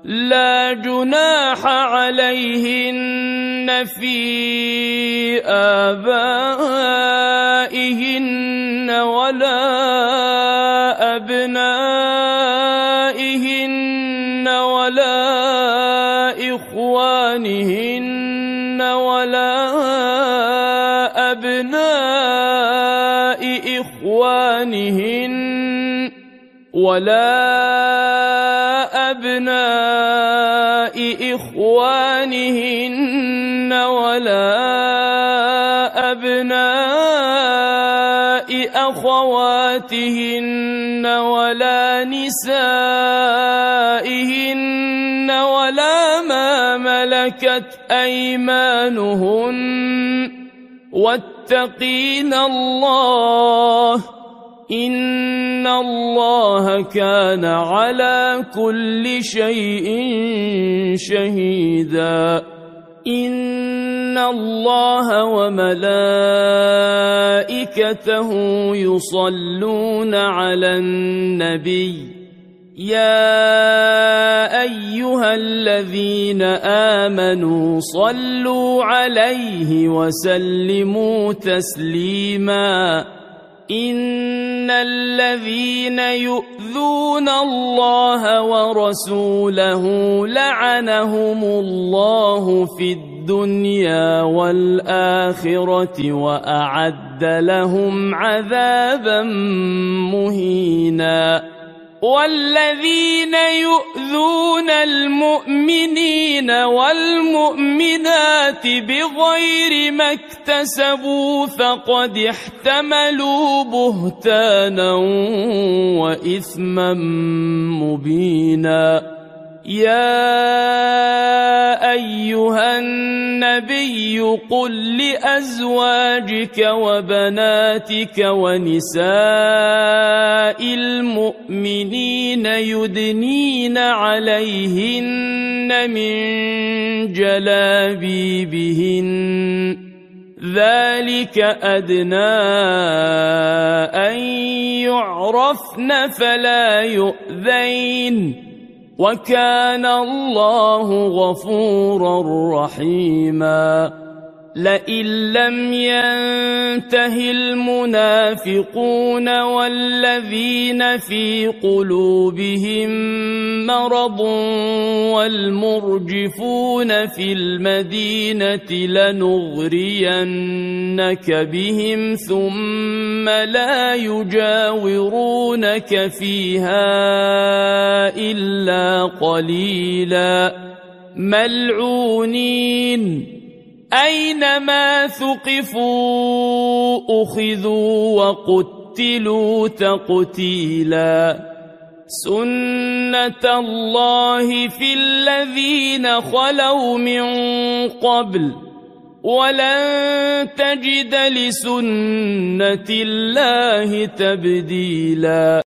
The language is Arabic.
لا جناح عليهن في آبائهن ولا أبنائهن ولا إخوانهن ولا أبناء إخوانهن ولا أبناء إخوانهن ولا أبناء أخواتهن ولا نسائهن ولا ما ملكت أيمانهن واتقين الله إن الله كان على كل شيء شهيدا إن الله وملائكته يصلون على النبي يا أيها الذين آمنوا صلوا عليه وسلموا تسليما إن الذين يؤذون الله ورسوله لعنهم الله في الدنيا والآخرة وأعد لهم عذابا مهينا والذين يؤذون المؤمنين والمؤمنات بغير ما اكتسبوا فقد احتملوا بهتانا وإثما مبينا يا أيها النبي قل لأزواجك وبناتك ونساء المؤمنين يدنين عليهن من جلابيبهن ذلك أدنى أن يعرفن فلا يؤذين وكان الله غفورا رحيما لئن لم ينته المنافقون والذين في قلوبهم مرض والمرجفون في المدينة لنغرينك بهم ثم لا يجاورونك فيها إلا قليلا ملعونين أينما ثقفوا أخذوا وقتلوا تقتيلا سنة الله في الذين خلوا من قبل ولن تجد لسنة الله تبديلا